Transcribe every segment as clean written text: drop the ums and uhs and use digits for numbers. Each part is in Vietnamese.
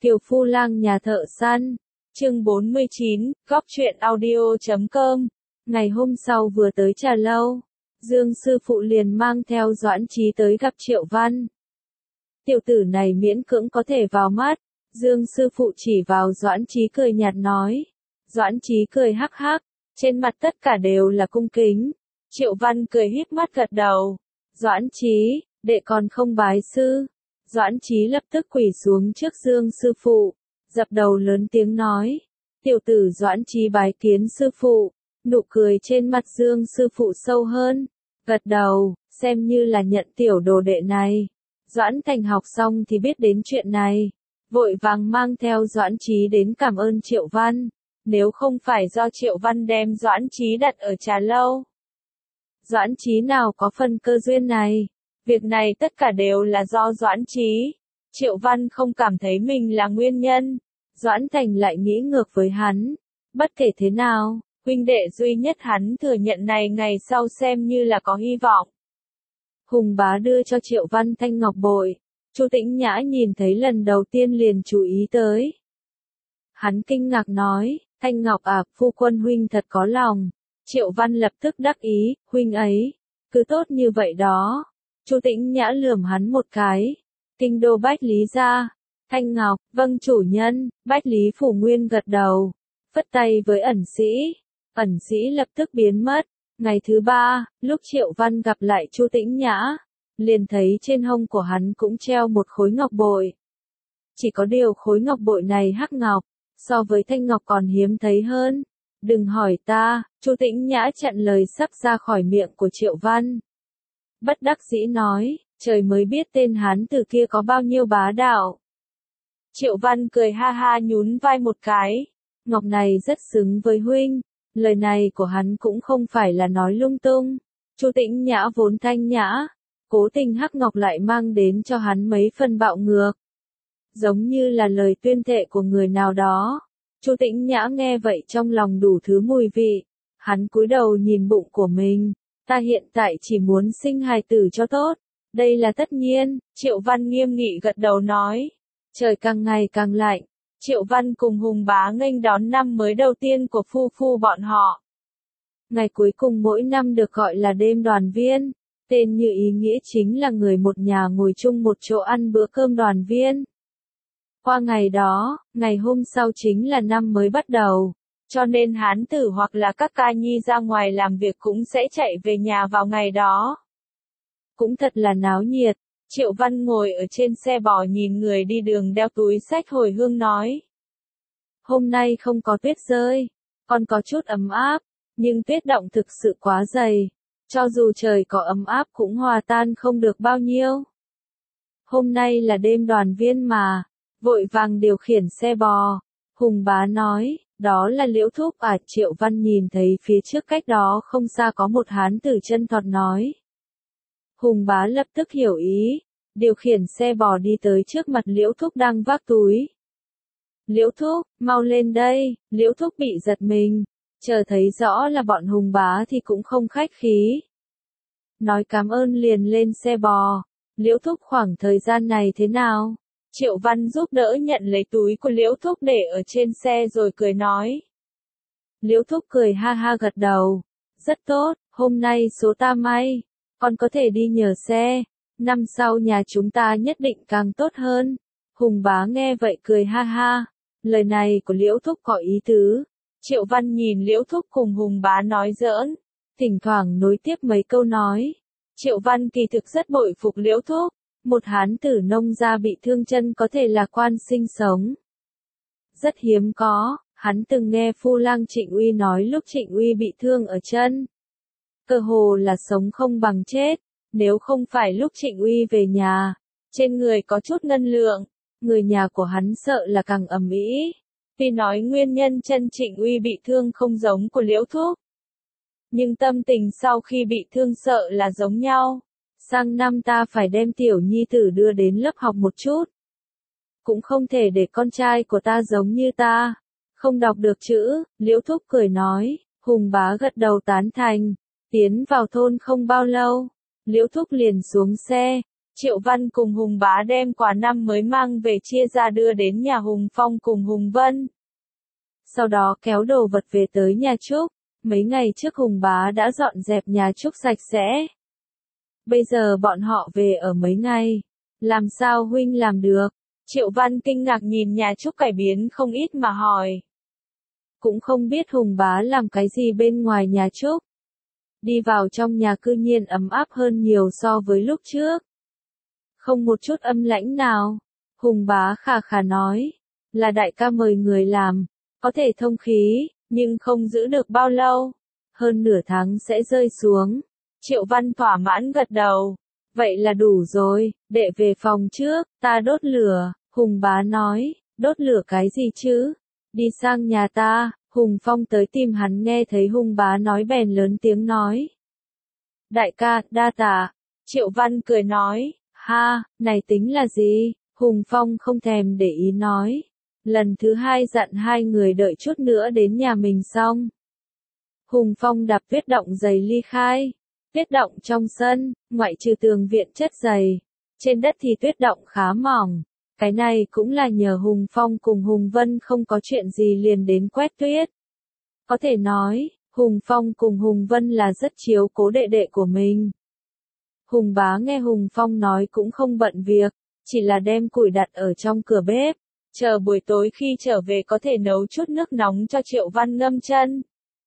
Kiều Phu Lang nhà thợ săn. Chương 49, Góc truyện audio.com. Ngày hôm sau vừa tới trà lâu, Dương sư phụ liền mang theo Doãn Chí tới gặp Triệu Văn. Tiểu tử này miễn cưỡng có thể vào mắt, Dương sư phụ chỉ vào Doãn Chí cười nhạt nói. Doãn Chí cười hắc hắc, trên mặt tất cả đều là cung kính. Triệu Văn cười híp mắt gật đầu. Doãn Chí, đệ còn không bái sư. Doãn Chí lập tức quỳ xuống trước Dương sư phụ, dập đầu lớn tiếng nói. Tiểu tử Doãn Chí bái kiến sư phụ. Nụ cười trên mặt Dương sư phụ sâu hơn, gật đầu, xem như là nhận tiểu đồ đệ này. Doãn Thành học xong thì biết đến chuyện này, vội vàng mang theo Doãn Chí đến cảm ơn Triệu Văn. Nếu không phải do Triệu Văn đem Doãn Chí đặt ở trà lâu, Doãn Chí nào có phần cơ duyên này. Việc này tất cả đều là do Doãn Chí. Triệu Văn không cảm thấy mình là nguyên nhân. Doãn Thành lại nghĩ ngược với hắn. Bất kể thế nào, huynh đệ duy nhất hắn thừa nhận này ngày sau xem như là có hy vọng. Hùng bá đưa cho Triệu Văn thanh ngọc bội. Chu Tĩnh Nhã nhìn thấy lần đầu tiên liền chú ý tới. Hắn kinh ngạc nói, thanh ngọc à, phu quân huynh thật có lòng. Triệu Văn lập tức đắc ý, huynh ấy, cứ tốt như vậy đó. Chu Tĩnh Nhã lườm hắn một cái. Kinh đô Bách Lý gia. Thanh Ngọc, vâng chủ nhân. Bách Lý Phủ Nguyên gật đầu, phất tay với ẩn sĩ. Ẩn sĩ lập tức biến mất. Ngày thứ ba, lúc Triệu Văn gặp lại Chu Tĩnh Nhã, liền thấy trên hông của hắn cũng treo một khối ngọc bội. Chỉ có điều khối ngọc bội này hắc ngọc, so với thanh ngọc còn hiếm thấy hơn. Đừng hỏi ta, Chu Tĩnh Nhã chặn lời sắp ra khỏi miệng của Triệu Văn. Bất đắc dĩ nói, trời mới biết tên hán tử kia có bao nhiêu bá đạo. Triệu Văn cười ha ha nhún vai một cái. Ngọc này rất xứng với huynh. Lời này của hắn cũng không phải là nói lung tung. Chu Tĩnh Nhã vốn thanh nhã, cố tình hắc ngọc lại mang đến cho hắn mấy phần bạo ngược. Giống như là lời tuyên thệ của người nào đó. Chu Tĩnh Nhã nghe vậy trong lòng đủ thứ mùi vị. Hắn cúi đầu nhìn bụng của mình. Ta hiện tại chỉ muốn sinh hài tử cho tốt. Đây là tất nhiên. Triệu Văn nghiêm nghị gật đầu nói. Trời càng ngày càng lạnh. Triệu Văn cùng Hùng bá nghênh đón năm mới đầu tiên của phu phu bọn họ. Ngày cuối cùng mỗi năm được gọi là đêm đoàn viên. Tên như ý nghĩa chính là người một nhà ngồi chung một chỗ ăn bữa cơm đoàn viên. Qua ngày đó, ngày hôm sau chính là năm mới bắt đầu. Cho nên hán tử hoặc là các ca nhi ra ngoài làm việc cũng sẽ chạy về nhà vào ngày đó. Cũng thật là náo nhiệt. Triệu Văn ngồi ở trên xe bò nhìn người đi đường đeo túi xách hồi hương nói. Hôm nay không có tuyết rơi, còn có chút ấm áp, nhưng tuyết động thực sự quá dày. Cho dù trời có ấm áp cũng hòa tan không được bao nhiêu. Hôm nay là đêm đoàn viên mà, vội vàng điều khiển xe bò. Hùng bá nói, đó là Liễu Thúc à. Triệu Văn nhìn thấy phía trước cách đó không xa có một hán tử chân thọt nói. Hùng bá lập tức hiểu ý, điều khiển xe bò đi tới trước mặt Liễu Thúc đang vác túi. Liễu Thúc, mau lên đây. Liễu Thúc bị giật mình, chờ thấy rõ là bọn Hùng bá thì cũng không khách khí. Nói cảm ơn liền lên xe bò. Liễu Thúc khoảng thời gian này thế nào? Triệu Văn giúp đỡ nhận lấy túi của Liễu Thúc để ở trên xe rồi cười nói. Liễu Thúc cười ha ha gật đầu. Rất tốt, hôm nay số ta may. Còn có thể đi nhờ xe. Năm sau nhà chúng ta nhất định càng tốt hơn. Hùng bá nghe vậy cười ha ha. Lời này của Liễu Thúc có ý tứ. Triệu Văn nhìn Liễu Thúc cùng Hùng bá nói giỡn. Thỉnh thoảng nối tiếp mấy câu nói. Triệu Văn kỳ thực rất bội phục Liễu Thúc. Một hán tử nông gia bị thương chân có thể lạc quan sinh sống. Rất hiếm có, hắn từng nghe Phu Lang Trịnh Uy nói lúc Trịnh Uy bị thương ở chân. Cơ hồ là sống không bằng chết, nếu không phải lúc Trịnh Uy về nhà, trên người có chút ngân lượng, người nhà của hắn sợ là càng ầm ĩ. Tuy nói nguyên nhân chân Trịnh Uy bị thương không giống của Liễu Thúc, nhưng tâm tình sau khi bị thương sợ là giống nhau. Sang năm ta phải đem tiểu nhi tử đưa đến lớp học một chút. Cũng không thể để con trai của ta giống như ta, không đọc được chữ. Liễu Thúc cười nói. Hùng bá gật đầu tán thành. Tiến vào thôn không bao lâu, Liễu Thúc liền xuống xe, Triệu Văn cùng Hùng Bá đem quà năm mới mang về chia ra đưa đến nhà Hùng Phong cùng Hùng Vân. Sau đó kéo đồ vật về tới nhà Trúc, mấy ngày trước Hùng Bá đã dọn dẹp nhà Trúc sạch sẽ. Bây giờ bọn họ về ở mấy ngày, làm sao huynh làm được? Triệu Văn kinh ngạc nhìn nhà Trúc cải biến không ít mà hỏi. Cũng không biết Hùng Bá làm cái gì bên ngoài nhà Trúc. Đi vào trong nhà cư nhiên ấm áp hơn nhiều so với lúc trước. Không một chút âm lãnh nào. Hùng Bá khà khà nói, là đại ca mời người làm, có thể thông khí, nhưng không giữ được bao lâu. Hơn nửa tháng sẽ rơi xuống. Triệu Văn thỏa mãn gật đầu. Vậy là đủ rồi, đệ về phòng trước, ta đốt lửa. Hùng Bá nói, đốt lửa cái gì chứ? Đi sang nhà ta. Hùng Phong tới tìm hắn nghe thấy Hùng Bá nói bèn lớn tiếng nói. Đại ca, đa tạ. Triệu Văn cười nói, ha, này tính là gì? Hùng Phong không thèm để ý nói. Lần thứ hai dặn hai người đợi chút nữa đến nhà mình xong. Hùng Phong đạp tuyết động giày ly khai. Tuyết động trong sân, ngoại trừ tường viện chất dày. Trên đất thì tuyết động khá mỏng. Cái này cũng là nhờ Hùng Phong cùng Hùng Vân không có chuyện gì liền đến quét tuyết. Có thể nói, Hùng Phong cùng Hùng Vân là rất chiếu cố đệ đệ của mình. Hùng Bá nghe Hùng Phong nói cũng không bận việc, chỉ là đem củi đặt ở trong cửa bếp, chờ buổi tối khi trở về có thể nấu chút nước nóng cho Triệu Văn ngâm chân.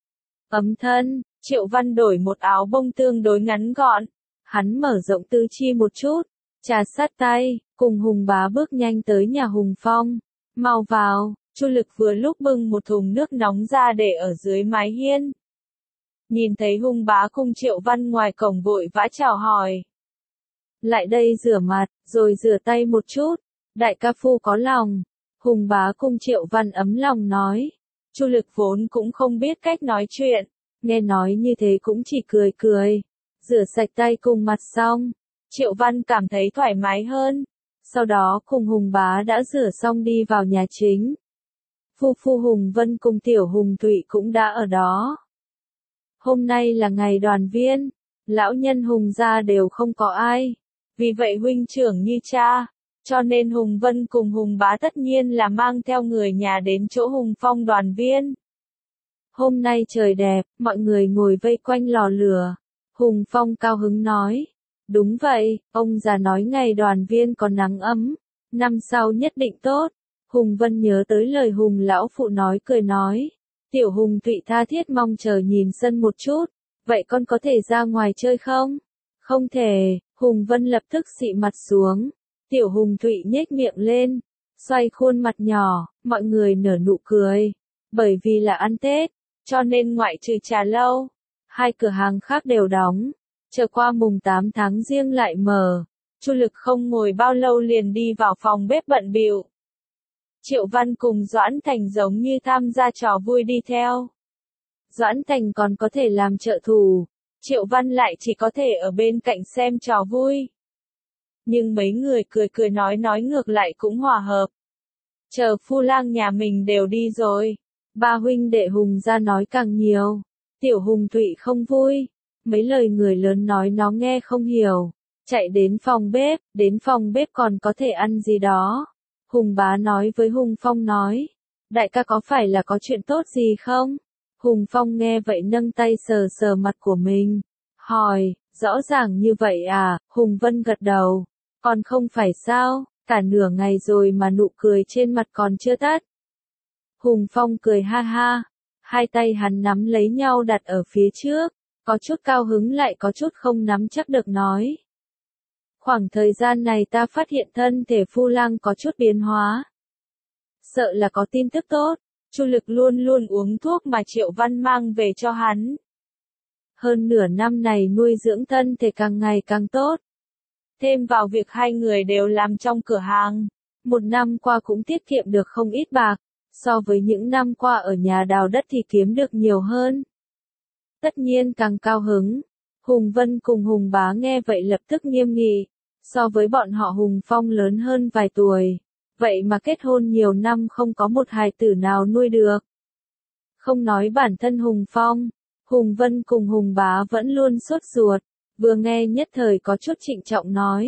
Ấm thân, Triệu Văn đổi một áo bông tương đối ngắn gọn, hắn mở rộng tư chi một chút, trà sát tay, cùng Hùng Bá bước nhanh tới nhà Hùng Phong. Mau vào, Chu Lực vừa lúc bưng một thùng nước nóng ra để ở dưới mái hiên. Nhìn thấy Hùng Bá cùng Triệu Văn ngoài cổng vội vã chào hỏi. Lại đây rửa mặt, rồi rửa tay một chút. Đại ca phu có lòng. Hùng Bá cùng Triệu Văn ấm lòng nói. Chu Lực vốn cũng không biết cách nói chuyện. Nghe nói như thế cũng chỉ cười cười. Rửa sạch tay cùng mặt xong. Triệu Văn cảm thấy thoải mái hơn. Sau đó cùng Hùng Bá đã rửa xong đi vào nhà chính. Phu Hùng Vân cùng tiểu Hùng Thụy cũng đã ở đó. Hôm nay là ngày đoàn viên. Lão nhân Hùng gia đều không có ai. Vì vậy huynh trưởng như cha. Cho nên Hùng Vân cùng Hùng Bá tất nhiên là mang theo người nhà đến chỗ Hùng Phong đoàn viên. Hôm nay trời đẹp, mọi người ngồi vây quanh lò lửa. Hùng Phong cao hứng nói. Đúng vậy, ông già nói ngày đoàn viên có nắng ấm, năm sau nhất định tốt. Hùng Vân nhớ tới lời Hùng lão phụ nói cười nói. Tiểu Hùng Thụy tha thiết mong chờ nhìn sân một chút, vậy con có thể ra ngoài chơi không? Không thể, Hùng Vân lập tức xị mặt xuống. Tiểu Hùng Thụy nhếch miệng lên, xoay khuôn mặt nhỏ, mọi người nở nụ cười. Bởi vì là ăn Tết, cho nên ngoại trừ trà lâu, hai cửa hàng khác đều đóng. Chờ qua mùng 8 tháng Giêng lại mở. Chu Lực không ngồi bao lâu liền đi vào phòng bếp bận bịu. Triệu Văn cùng Doãn Thành giống như tham gia trò vui đi theo. Doãn Thành còn có thể làm trợ thủ, Triệu Văn lại chỉ có thể ở bên cạnh xem trò vui. Nhưng mấy người cười cười nói ngược lại cũng hòa hợp. Chờ Phu Lang nhà mình đều đi rồi. Ba huynh đệ Hùng ra nói càng nhiều. Tiểu Hùng Thụy không vui. Mấy lời người lớn nói nó nghe không hiểu. Chạy đến phòng bếp còn có thể ăn gì đó. Hùng Bá nói với Hùng Phong nói. Đại ca có phải là có chuyện tốt gì không? Hùng Phong nghe vậy nâng tay sờ sờ mặt của mình. Hỏi, rõ ràng như vậy à? Hùng Vân gật đầu. Còn không phải sao, cả nửa ngày rồi mà nụ cười trên mặt còn chưa tắt. Hùng Phong cười ha ha. Hai tay hắn nắm lấy nhau đặt ở phía trước. Có chút cao hứng lại có chút không nắm chắc được nói. Khoảng thời gian này ta phát hiện thân thể Phu Lang có chút biến hóa. Sợ là có tin tức tốt. Chu Lực luôn luôn uống thuốc mà Triệu Văn mang về cho hắn. Hơn nửa năm này nuôi dưỡng thân thể càng ngày càng tốt. Thêm vào việc hai người đều làm trong cửa hàng. Một năm qua cũng tiết kiệm được không ít bạc. So với những năm qua ở nhà đào đất thì kiếm được nhiều hơn. Tất nhiên càng cao hứng. Hùng Vân cùng Hùng Bá nghe vậy lập tức nghiêm nghị. So với bọn họ Hùng Phong lớn hơn vài tuổi. Vậy mà kết hôn nhiều năm không có một hài tử nào nuôi được. Không nói bản thân Hùng Phong. Hùng Vân cùng Hùng Bá vẫn luôn sốt ruột. Vừa nghe nhất thời có chút trịnh trọng nói.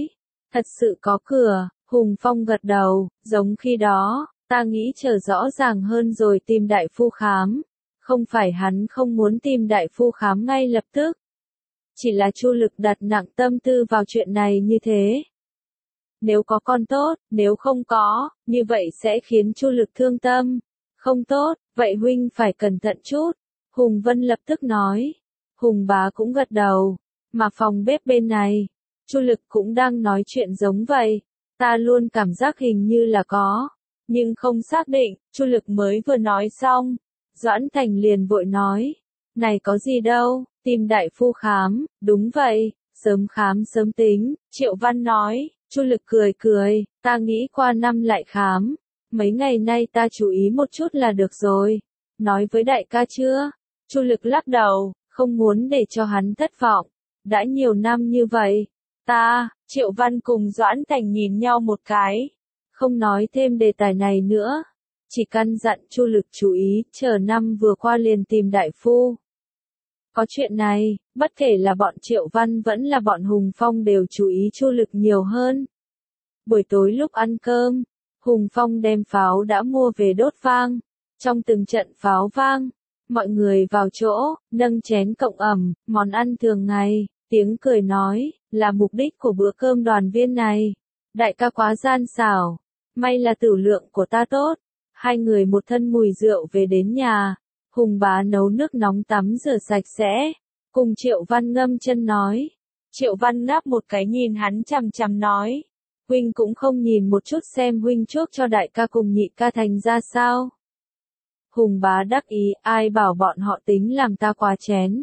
Thật sự có cửa, Hùng Phong gật đầu, giống khi đó, ta nghĩ chờ rõ ràng hơn rồi tìm đại phu khám. Không phải hắn không muốn tìm đại phu khám ngay lập tức. Chỉ là Chu Lực đặt nặng tâm tư vào chuyện này như thế. Nếu có con tốt, nếu không có, như vậy sẽ khiến Chu Lực thương tâm. Không tốt, vậy huynh phải cẩn thận chút. Hùng Vân lập tức nói. Hùng Bá cũng gật đầu. Mà phòng bếp bên này, Chu Lực cũng đang nói chuyện giống vậy. Ta luôn cảm giác hình như là có, nhưng không xác định. Chu Lực mới vừa nói xong, Doãn Thành liền vội nói. Này có gì đâu, tìm đại phu khám, đúng vậy, sớm khám sớm tính. Triệu Văn nói. Chu Lực cười cười, ta nghĩ qua năm lại khám. Mấy ngày nay ta chú ý một chút là được rồi. Nói với đại ca chưa? Chu Lực lắc đầu, không muốn để cho hắn thất vọng. Đã nhiều năm như vậy. Triệu Văn cùng Doãn Thành nhìn nhau một cái. Không nói thêm đề tài này nữa. Chỉ căn dặn Chu Lực chú ý, chờ năm vừa qua liền tìm đại phu. Có chuyện này, bất kể là bọn Triệu Văn vẫn là bọn Hùng Phong đều chú ý Chu Lực nhiều hơn. Buổi tối lúc ăn cơm, Hùng Phong đem pháo đã mua về đốt vang. Trong từng trận pháo vang, mọi người vào chỗ, nâng chén cộng ẩm, món ăn thường ngày, tiếng cười nói, là mục đích của bữa cơm đoàn viên này. Đại ca quá gian xảo, may là tửu lượng của ta tốt. Hai người một thân mùi rượu về đến nhà. Hùng Bá nấu nước nóng tắm rửa sạch sẽ, cùng Triệu Văn ngâm chân nói. Triệu Văn ngáp một cái nhìn hắn chằm chằm nói. Huynh cũng không nhìn một chút xem huynh chuốc cho đại ca cùng nhị ca thành ra sao. Hùng Bá đắc ý, ai bảo bọn họ tính làm ta quá chén.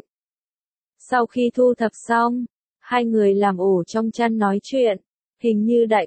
Sau khi thu thập xong, hai người làm ổ trong chăn nói chuyện. Hình như đại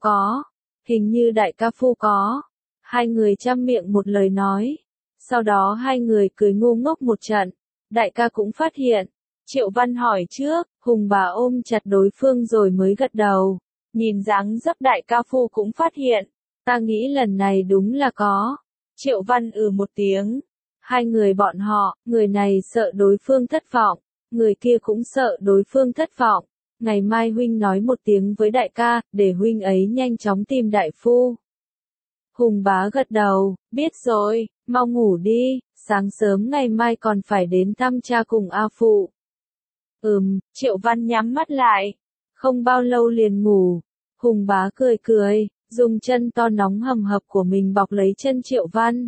ca phu có. Hai người chăm miệng một lời nói. Sau đó hai người cười ngu ngốc một trận. Đại ca cũng phát hiện. Triệu Văn hỏi trước, Hùng Bá ôm chặt đối phương rồi mới gật đầu. Nhìn dáng dấp đại ca phu cũng phát hiện. Ta nghĩ lần này đúng là có. Triệu Văn một tiếng. Hai người bọn họ, người này sợ đối phương thất vọng. Người kia cũng sợ đối phương thất vọng. Ngày mai huynh nói một tiếng với đại ca, để huynh ấy nhanh chóng tìm đại phu. Hùng Bá gật đầu, biết rồi, mau ngủ đi, sáng sớm ngày mai còn phải đến thăm cha cùng A Phụ. Triệu Văn nhắm mắt lại, không bao lâu liền ngủ. Hùng Bá cười cười, dùng chân to nóng hầm hập của mình bọc lấy chân Triệu Văn.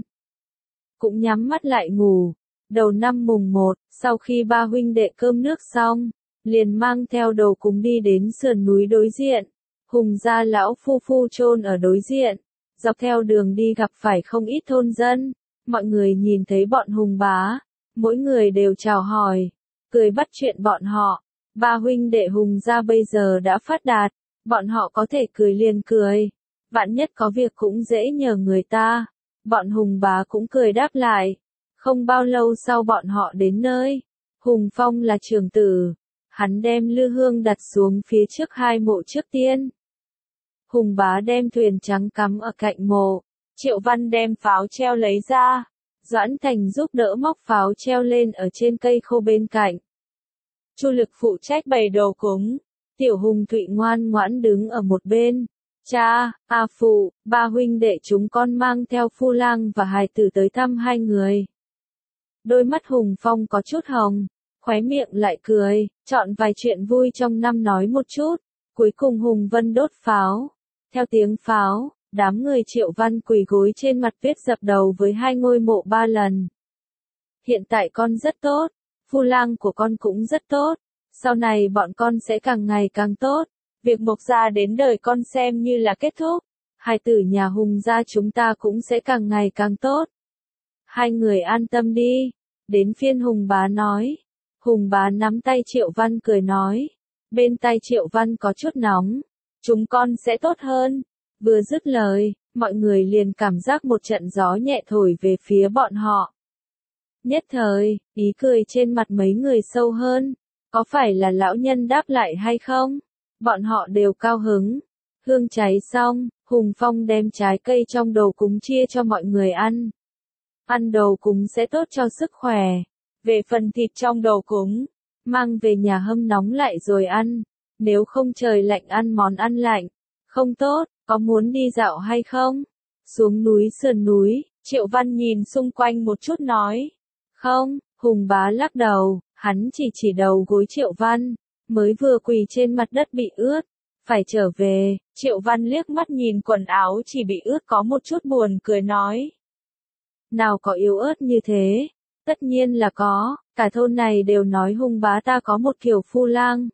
Cũng nhắm mắt lại ngủ. Đầu năm mùng 1, sau khi ba huynh đệ cơm nước xong, liền mang theo đồ cúng đi đến sườn núi đối diện. Hùng gia lão phu phu chôn ở đối diện. Dọc theo đường đi gặp phải không ít thôn dân. Mọi người nhìn thấy bọn Hùng Bá, mỗi người đều chào hỏi, cười bắt chuyện bọn họ. Ba huynh đệ Hùng gia bây giờ đã phát đạt, bọn họ có thể cười liền cười. Vạn nhất có việc cũng dễ nhờ người ta. Bọn Hùng Bá cũng cười đáp lại. Không bao lâu sau bọn họ đến nơi. Hùng Phong là trưởng tử. Hắn đem lư hương đặt xuống phía trước hai mộ trước tiên. Hùng Bá đem thuyền trắng cắm ở cạnh mộ. Triệu Văn đem pháo treo lấy ra. Doãn Thành giúp đỡ móc pháo treo lên ở trên cây khô bên cạnh. Chu Lực phụ trách bày đồ cúng. Tiểu Hùng Thụy ngoan ngoãn đứng ở một bên. Cha, A Phụ, ba huynh đệ chúng con mang theo Phu Lang và hài tử tới thăm hai người. Đôi mắt Hùng Phong có chút hồng, khóe miệng lại cười, chọn vài chuyện vui trong năm nói một chút. Cuối cùng Hùng Vân đốt pháo. Theo tiếng pháo, đám người Triệu Văn quỳ gối trên mặt viết dập đầu với hai ngôi mộ 3 lần. Hiện tại con rất tốt, Phu Lang của con cũng rất tốt, sau này bọn con sẽ càng ngày càng tốt. Việc Mộc gia đến đời con xem như là kết thúc, hài tử nhà Hùng gia chúng ta cũng sẽ càng ngày càng tốt. Hai người an tâm đi. Đến phiên Hùng Bá nói. Hùng Bá nắm tay Triệu Văn cười nói. Bên tay Triệu Văn có chút nóng. Chúng con sẽ tốt hơn. Vừa dứt lời, mọi người liền cảm giác một trận gió nhẹ thổi về phía bọn họ. Nhất thời, ý cười trên mặt mấy người sâu hơn. Có phải là lão nhân đáp lại hay không? Bọn họ đều cao hứng. Hương cháy xong, Hùng Phong đem trái cây trong đồ cúng chia cho mọi người ăn. Ăn đồ cúng sẽ tốt cho sức khỏe. Về phần thịt trong đồ cúng, mang về nhà hâm nóng lại rồi ăn. nếu không trời lạnh ăn món ăn lạnh, không tốt, có muốn đi dạo hay không? Xuống núi sườn núi, Triệu Văn nhìn xung quanh một chút nói. Không, Hùng Bá lắc đầu, hắn chỉ đầu gối Triệu Văn, mới vừa quỳ trên mặt đất bị ướt, phải trở về. Triệu Văn liếc mắt nhìn quần áo chỉ bị ướt có một chút buồn cười nói. Nào có yếu ớt như thế, tất nhiên là có, cả thôn này đều nói Hùng Bá ta có một kiểu phu lang.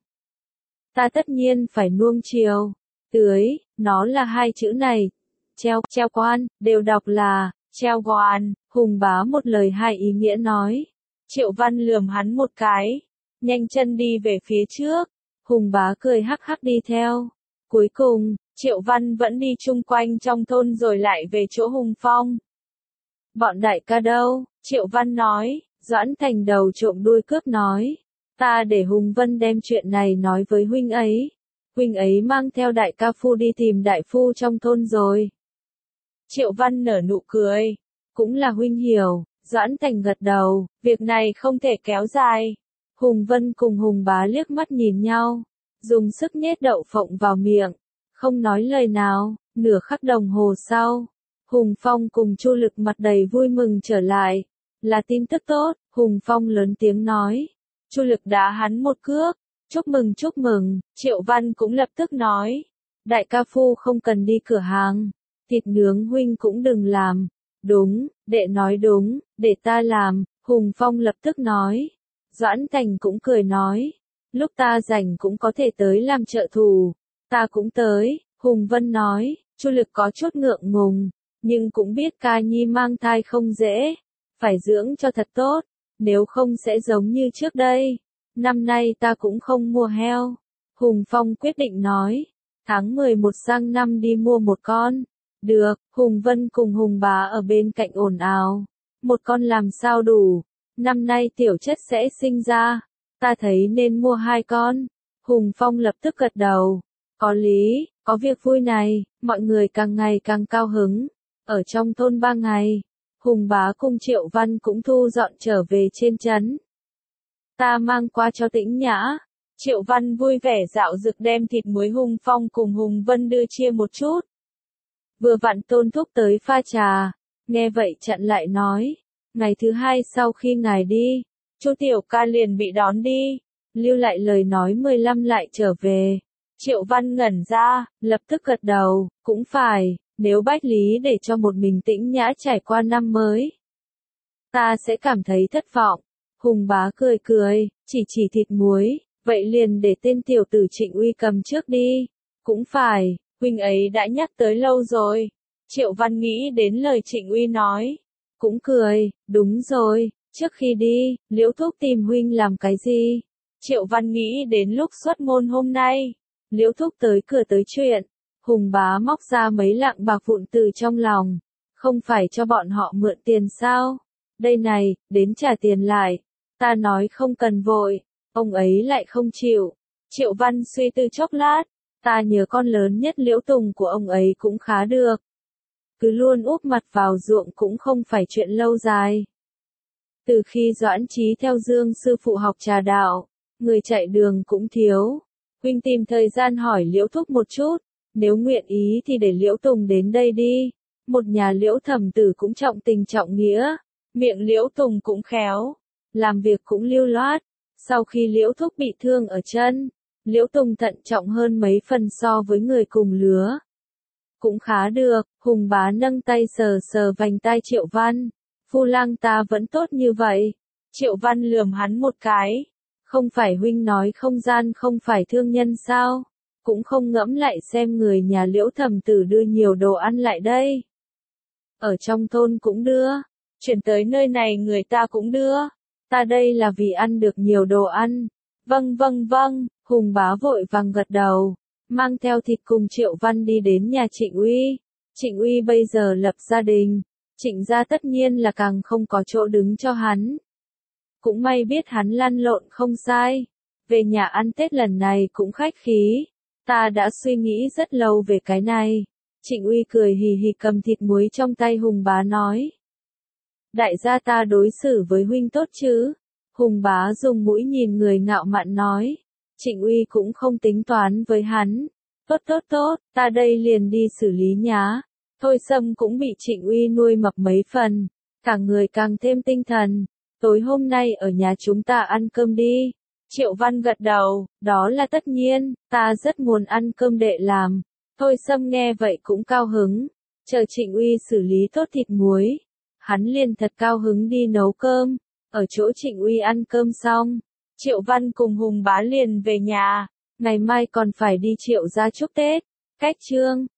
Ta tất nhiên phải nuông chiều, tưới, nó là hai chữ này, treo quan, đều đọc là, treo quan. Hùng Bá một lời hai ý nghĩa nói. Triệu Văn lườm hắn một cái, nhanh chân đi về phía trước, Hùng Bá cười hắc hắc đi theo. Cuối cùng, Triệu Văn vẫn đi chung quanh trong thôn rồi lại về chỗ Hùng Phong. Bọn đại ca đâu? Triệu Văn nói. Doãn Thành đầu trộm đuôi cướp nói. Ta để Hùng Vân đem chuyện này nói với huynh ấy. Huynh ấy mang theo đại ca phu đi tìm đại phu trong thôn rồi. Triệu Văn nở nụ cười. Cũng là huynh hiểu. Doãn Thành gật đầu. Việc này không thể kéo dài. Hùng Vân cùng Hùng Bá liếc mắt nhìn nhau. Dùng sức nhét đậu phộng vào miệng. Không nói lời nào. Nửa khắc đồng hồ sau. Hùng Phong cùng Chu Lực mặt đầy vui mừng trở lại. Là tin tức tốt. Hùng Phong lớn tiếng nói. Chu Lực đá hắn một cước. Chúc mừng chúc mừng. Triệu Văn cũng lập tức nói. Đại ca phu không cần đi cửa hàng. Thịt nướng huynh cũng đừng làm. Đúng, đệ nói đúng, để ta làm. Hùng Phong lập tức nói. Doãn Thành cũng cười nói. Lúc ta rảnh cũng có thể tới làm trợ thủ. Ta cũng tới. Hùng Vân nói. Chu Lực có chút ngượng ngùng. Nhưng cũng biết ca nhi mang thai không dễ. Phải dưỡng cho thật tốt. Nếu không sẽ giống như trước đây. Năm nay ta cũng không mua heo. Hùng Phong quyết định nói. Tháng 11 sang năm đi mua một con. Được, Hùng Vân cùng Hùng Bá ở bên cạnh ồn ào. Một con làm sao đủ. Năm nay tiểu chất sẽ sinh ra. Ta thấy nên mua 2 con. Hùng Phong lập tức gật đầu. Có lý, có việc vui này, mọi người càng ngày càng cao hứng. Ở trong thôn 3 ngày, Hùng Bá cùng Triệu Văn cũng thu dọn trở về trên trấn. Ta mang qua cho Tĩnh Nhã. Triệu Văn vui vẻ dạo dực đem thịt muối Hùng Phong cùng Hùng Vân đưa chia một chút. Vừa vặn Tôn Thúc tới pha trà, nghe vậy chặn lại nói. Ngày thứ 2 sau khi ngài đi, Chu Tiểu Ca liền bị đón đi, lưu lại lời nói 15 lại trở về. Triệu Văn ngẩn ra, lập tức gật đầu, cũng phải, nếu Bách Lý để cho một mình Tĩnh Nhã trải qua năm mới. Ta sẽ cảm thấy thất vọng. Hùng Bá cười cười, chỉ thịt muối, vậy liền để tên tiểu tử Trịnh Uy cầm trước đi. Cũng phải, huynh ấy đã nhắc tới lâu rồi. Triệu Văn nghĩ đến lời Trịnh Uy nói. Cũng cười, đúng rồi, trước khi đi, Liễu Thúc tìm huynh làm cái gì? Triệu Văn nghĩ đến lúc xuất môn hôm nay. Liễu Thúc tới cửa tới chuyện. Hùng Bá móc ra mấy lạng bạc vụn từ trong lòng. Không phải cho bọn họ mượn tiền sao? Đây này, đến trả tiền lại. Ta nói không cần vội. Ông ấy lại không chịu. Triệu Văn suy tư chốc lát. Ta nhớ con lớn nhất Liễu Tùng của ông ấy cũng khá được. Cứ luôn úp mặt vào ruộng cũng không phải chuyện lâu dài. Từ khi Doãn Chí theo Dương sư phụ học trà đạo, người chạy đường cũng thiếu. Huynh tìm thời gian hỏi Liễu Thúc một chút, nếu nguyện ý thì để Liễu Tùng đến đây đi. Một nhà Liễu Thẩm Tử cũng trọng tình trọng nghĩa, miệng Liễu Tùng cũng khéo, làm việc cũng lưu loát. Sau khi Liễu Thúc bị thương ở chân, Liễu Tùng thận trọng hơn mấy phần so với người cùng lứa. Cũng khá được. Hùng Bá nâng tay sờ sờ vành tai Triệu Văn. Phu lang ta vẫn tốt như vậy. Triệu Văn lườm hắn một cái. Không phải huynh nói không gian không phải thương nhân sao? Cũng không ngẫm lại xem người nhà Liễu Thẩm Tử đưa nhiều đồ ăn lại đây. Ở trong thôn cũng đưa. Chuyển tới nơi này người ta cũng đưa. Ta đây là vì ăn được nhiều đồ ăn. Vâng vâng vâng. Hùng Bá vội vàng gật đầu. Mang theo thịt cùng Triệu Văn đi đến nhà Trịnh Uy. Trịnh Uy bây giờ lập gia đình. Trịnh gia tất nhiên là càng không có chỗ đứng cho hắn. Cũng may biết hắn lăn lộn không sai. Về nhà ăn Tết lần này cũng khách khí. Ta đã suy nghĩ rất lâu về cái này. Trịnh Uy cười hì hì cầm thịt muối trong tay Hùng Bá nói. Đại gia ta đối xử với huynh tốt chứ? Hùng Bá dùng mũi nhìn người ngạo mạn nói. Trịnh Uy cũng không tính toán với hắn. Tốt, ta đây liền đi xử lý nhá. Thôi Sâm cũng bị Trịnh Uy nuôi mập mấy phần, cả người càng thêm tinh thần. Tối hôm nay ở nhà chúng ta ăn cơm đi. Triệu Văn gật đầu, đó là tất nhiên, ta rất muốn ăn cơm đệ làm. Thôi Sâm nghe vậy cũng cao hứng, chờ Trịnh Uy xử lý tốt thịt muối. Hắn liền thật cao hứng đi nấu cơm, ở chỗ Trịnh Uy ăn cơm xong. Triệu Văn cùng Hùng Bá liền về nhà, ngày mai còn phải đi Triệu gia chúc Tết. Cách chương